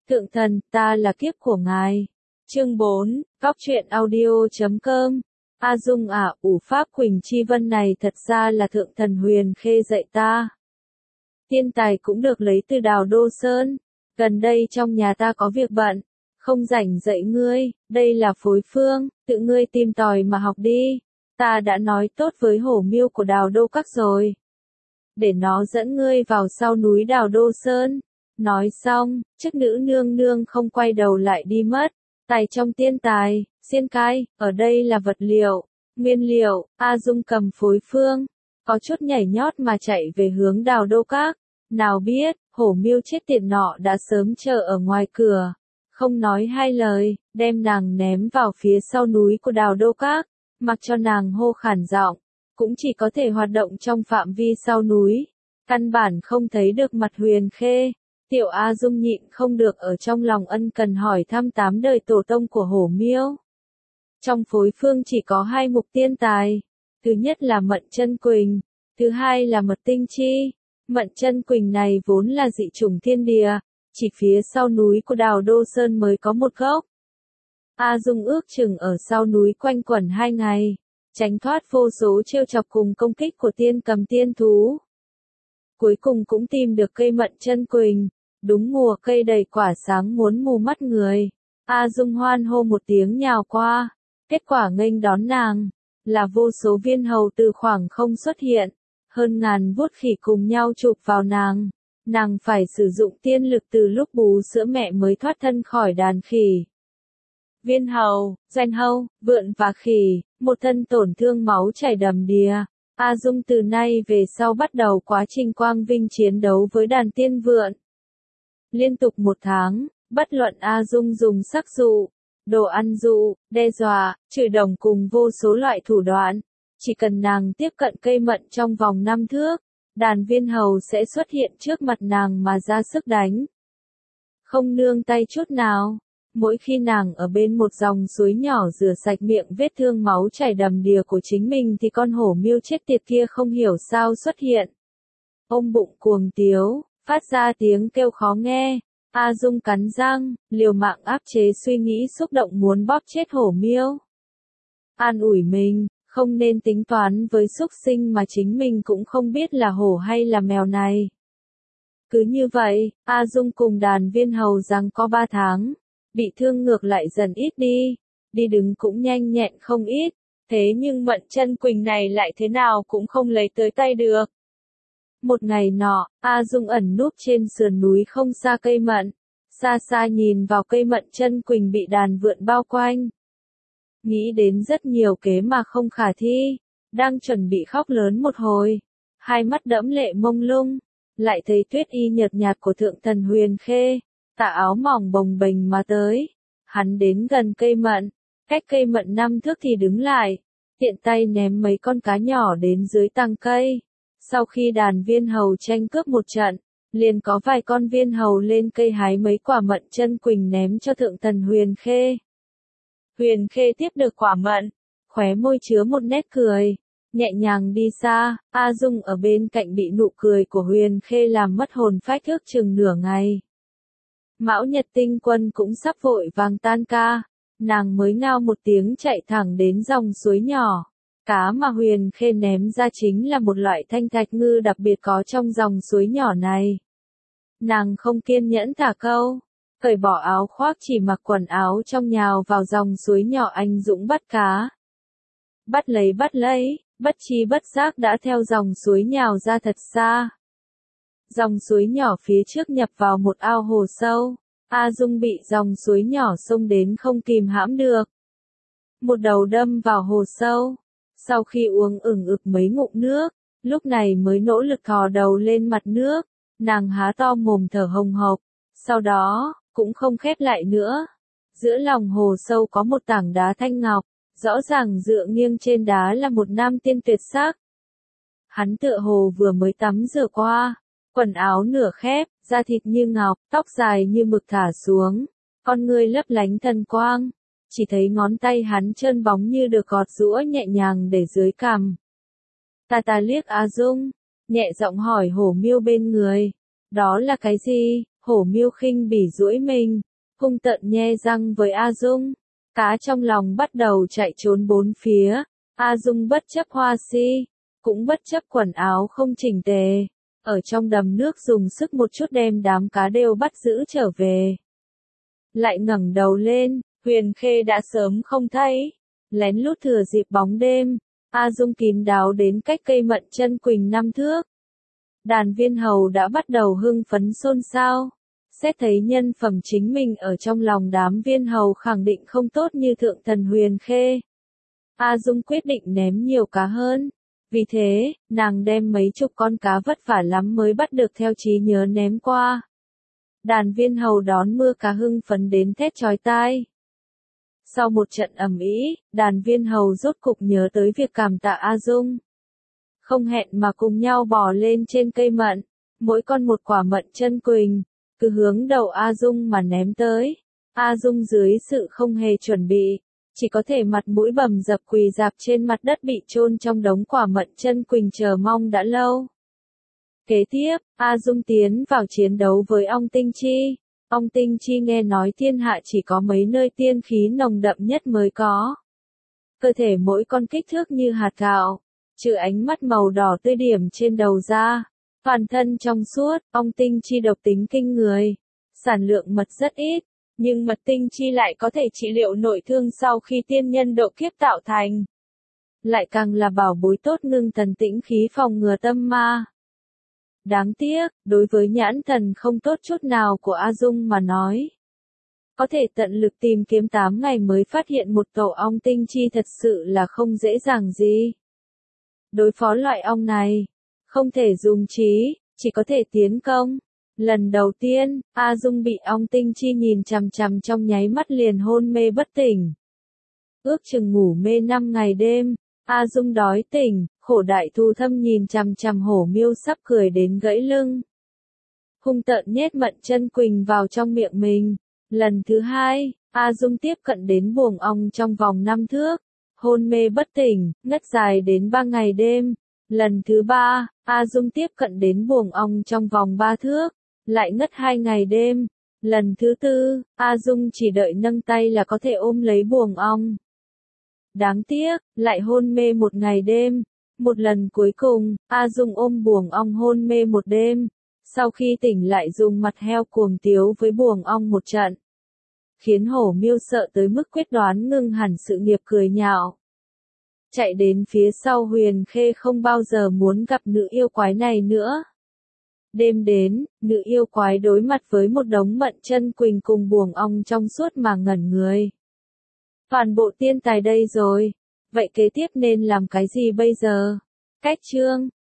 Thượng thần, ta là kiếp của ngài. Chương 4, Góc truyện audio.com. A Dung à, ủ pháp Quỳnh Chi Vân này thật ra là thượng thần Huyền Khê dạy ta. Tiên tài cũng được lấy từ Đào Đô Sơn. Gần đây trong nhà ta có việc bận, không rảnh dạy ngươi, đây là phối phương, tự ngươi tìm tòi mà học đi. Ta đã nói tốt với hổ miêu của Đào Đô Các rồi, để nó dẫn ngươi vào sau núi Đào Đô Sơn. Nói xong, chức nữ nương nương không quay đầu lại đi mất. Tài trong tiên tài, xiên cai, ở đây là vật liệu, nguyên liệu. A Dung cầm phối phương, có chút nhảy nhót mà chạy về hướng Đào Đô Các. Nào biết, hổ miêu chết tiệt nọ đã sớm chờ ở ngoài cửa, không nói hai lời, đem nàng ném vào phía sau núi của Đào Đô Các, mặc cho nàng hô khản giọng, cũng chỉ có thể hoạt động trong phạm vi sau núi, căn bản không thấy được mặt Huyền Khê. Tiểu A Dung nhịn không được ở trong lòng ân cần hỏi thăm 8 đời tổ tông của hổ miêu. Trong phối phương chỉ có 2 mục tiên tài, thứ nhất là Mận Chân Quỳnh, thứ hai là Mật Tinh Chi. Mận Chân Quỳnh này vốn là dị chủng thiên địa, chỉ phía sau núi của Đào Đô Sơn mới có một gốc. A Dung ước chừng ở sau núi quanh quẩn 2 ngày, tránh thoát vô số trêu chọc cùng công kích của tiên cầm tiên thú. Cuối cùng cũng tìm được cây Mận Chân Quỳnh, đúng mùa cây đầy quả sáng muốn mù mắt người. A Dung hoan hô một tiếng nhào qua, kết quả nghênh đón nàng là vô số viên hầu từ khoảng không xuất hiện, hơn ngàn vuốt khỉ cùng nhau chụp vào nàng. Nàng phải sử dụng tiên lực từ lúc bú sữa mẹ mới thoát thân khỏi đàn khỉ. Viên hầu, doanh hầu, vượn và khỉ, một thân tổn thương máu chảy đầm đìa. A Dung từ nay về sau bắt đầu quá trình quang vinh chiến đấu với đàn tiên vượn. Liên tục 1 tháng, bất luận A Dung dùng sắc dụ, đồ ăn dụ, đe dọa, chửi đồng cùng vô số loại thủ đoạn, chỉ cần nàng tiếp cận cây mận trong vòng 5 thước, đàn viên hầu sẽ xuất hiện trước mặt nàng mà ra sức đánh. Không nương tay chút nào. Mỗi khi nàng ở bên một dòng suối nhỏ rửa sạch miệng vết thương máu chảy đầm đìa của chính mình thì con hổ miêu chết tiệt kia không hiểu sao xuất hiện. Ôm bụng cuồng tiếu, phát ra tiếng kêu khó nghe. A Dung cắn răng, liều mạng áp chế suy nghĩ xúc động muốn bóp chết hổ miêu. An ủi mình, không nên tính toán với súc sinh mà chính mình cũng không biết là hổ hay là mèo này. Cứ như vậy, A Dung cùng đàn viên hầu giằng co 3 tháng. Bị thương ngược lại dần ít đi, đi đứng cũng nhanh nhẹn không ít, thế nhưng Mận Chân Quỳnh này lại thế nào cũng không lấy tới tay được. Một ngày nọ, A Dung ẩn núp trên sườn núi không xa cây mận, xa xa nhìn vào cây Mận Chân Quỳnh bị đàn vượn bao quanh. Nghĩ đến rất nhiều kế mà không khả thi, đang chuẩn bị khóc lớn một hồi, hai mắt đẫm lệ mông lung, lại thấy tuyết y nhợt nhạt của thượng thần Huyền Khê. Tà áo mỏng bồng bềnh mà tới, hắn đến gần cây mận, cách cây mận 5 thước thì đứng lại, tiện tay ném mấy con cá nhỏ đến dưới tàng cây. Sau khi đàn viên hầu tranh cướp một trận, liền có vài con viên hầu lên cây hái mấy quả Mận Chân Quỳnh ném cho thượng thần Huyền Khê. Huyền Khê tiếp được quả mận, khóe môi chứa một nét cười, nhẹ nhàng đi xa. A Dung ở bên cạnh bị nụ cười của Huyền Khê làm mất hồn phách ước chừng nửa ngày. Mão Nhật Tinh Quân cũng sắp vội vàng tan ca, nàng mới ngao một tiếng chạy thẳng đến dòng suối nhỏ. Cá mà Huyền Khê ném ra chính là một loại thanh thạch ngư đặc biệt có trong dòng suối nhỏ này. Nàng không kiên nhẫn thả câu, cởi bỏ áo khoác chỉ mặc quần áo trong nhào vào dòng suối nhỏ anh dũng bắt cá. Bắt lấy, bất chi bất giác đã theo dòng suối nhào ra thật xa. Dòng suối nhỏ phía trước nhập vào một ao hồ sâu, A Dung bị dòng suối nhỏ xông đến không kìm hãm được. Một đầu đâm vào hồ sâu, sau khi uống ực mấy ngụm nước, lúc này mới nỗ lực thò đầu lên mặt nước, nàng há to mồm thở hồng hộc, sau đó, cũng không khép lại nữa. Giữa lòng hồ sâu có một tảng đá thanh ngọc, rõ ràng dựa nghiêng trên đá là một nam tiên tuyệt sắc. Hắn tựa hồ vừa mới tắm rửa qua. Quần áo nửa khép, da thịt như ngọc, tóc dài như mực thả xuống, con ngươi lấp lánh thần quang, chỉ thấy ngón tay hắn trơn bóng như được gọt giũa nhẹ nhàng để dưới cằm. Ta liếc A Dung, nhẹ giọng hỏi hổ miêu bên người, đó là cái gì? Hổ Miêu khinh bỉ duỗi mình, hung tợn nhe răng với A Dung. Cá trong lòng bắt đầu chạy trốn bốn phía. A Dung bất chấp Hoa Si, cũng bất chấp quần áo không chỉnh tề, ở trong đầm nước dùng sức một chút đem đám cá đều bắt giữ trở về. Lại ngẩng đầu lên, Huyền Khê đã sớm không thấy. Lén lút thừa dịp bóng đêm, A Dung kín đáo đến cách cây mận chân quỳnh 5 thước. Đàn viên hầu đã bắt đầu hưng phấn xôn xao. Xét thấy nhân phẩm chính mình ở trong lòng đám viên hầu khẳng định không tốt như thượng thần Huyền Khê. A Dung quyết định ném nhiều cá hơn. Vì thế, nàng đem mấy chục con cá vất vả lắm mới bắt được theo trí nhớ ném qua. Đàn viên hầu đón mưa cá hưng phấn đến thét chói tai. Sau một trận ầm ĩ, đàn viên hầu rốt cục nhớ tới việc cảm tạ A Dung. Không hẹn mà cùng nhau bò lên trên cây mận, mỗi con một quả mận chân quỳnh, cứ hướng đầu A Dung mà ném tới. A Dung dưới sự không hề chuẩn bị, chỉ có thể mặt mũi bầm dập quỳ rạp trên mặt đất bị chôn trong đống quả mận chân quỳnh chờ mong đã lâu. Kế tiếp, A Dung tiến vào chiến đấu với ong tinh chi. Ong tinh chi nghe nói thiên hạ chỉ có mấy nơi tiên khí nồng đậm nhất mới có. Cơ thể mỗi con kích thước như hạt gạo, trừ ánh mắt màu đỏ tươi điểm trên đầu ra. Toàn thân trong suốt, ong tinh chi độc tính kinh người. Sản lượng mật rất ít, nhưng mật tinh chi lại có thể trị liệu nội thương sau khi tiên nhân độ kiếp tạo thành. Lại càng là bảo bối tốt ngưng thần tĩnh khí phòng ngừa tâm ma. Đáng tiếc, đối với nhãn thần không tốt chút nào của A Dung mà nói. Có thể tận lực tìm kiếm 8 ngày mới phát hiện một tổ ong tinh chi thật sự là không dễ dàng gì. Đối phó loại ong này, không thể dùng trí, chỉ có thể tiến công. Lần đầu tiên, A Dung bị ong tinh chi nhìn chằm chằm trong nháy mắt liền hôn mê bất tỉnh. Ước chừng ngủ mê 5 ngày đêm, A Dung đói tỉnh, khổ đại thu thâm nhìn chằm chằm Hổ Miêu sắp cười đến gãy lưng. Hung tợn nhét mận chân quỳnh vào trong miệng mình. Lần thứ hai, A Dung tiếp cận đến buồng ong trong vòng 5 thước. Hôn mê bất tỉnh, ngất dài đến 3 ngày đêm. Lần thứ ba, A Dung tiếp cận đến buồng ong trong vòng 3 thước. Lại ngất 2 ngày đêm. Lần thứ tư, A Dung chỉ đợi nâng tay là có thể ôm lấy buồng ong. Đáng tiếc, lại hôn mê 1 ngày đêm. Một lần cuối cùng, A Dung ôm buồng ong hôn mê 1 đêm. Sau khi tỉnh lại dùng mặt heo cuồng tiếu với buồng ong một trận. Khiến Hổ Miêu sợ tới mức quyết đoán ngưng hẳn sự nghiệp cười nhạo. Chạy đến phía sau Huyền Khê không bao giờ muốn gặp nữ yêu quái này nữa. Đêm đến, nữ yêu quái đối mặt với một đống mận chân quỳnh cùng buồng ong trong suốt mà ngẩn người. Toàn bộ tiên tài đây rồi, vậy kế tiếp nên làm cái gì bây giờ? Cách chương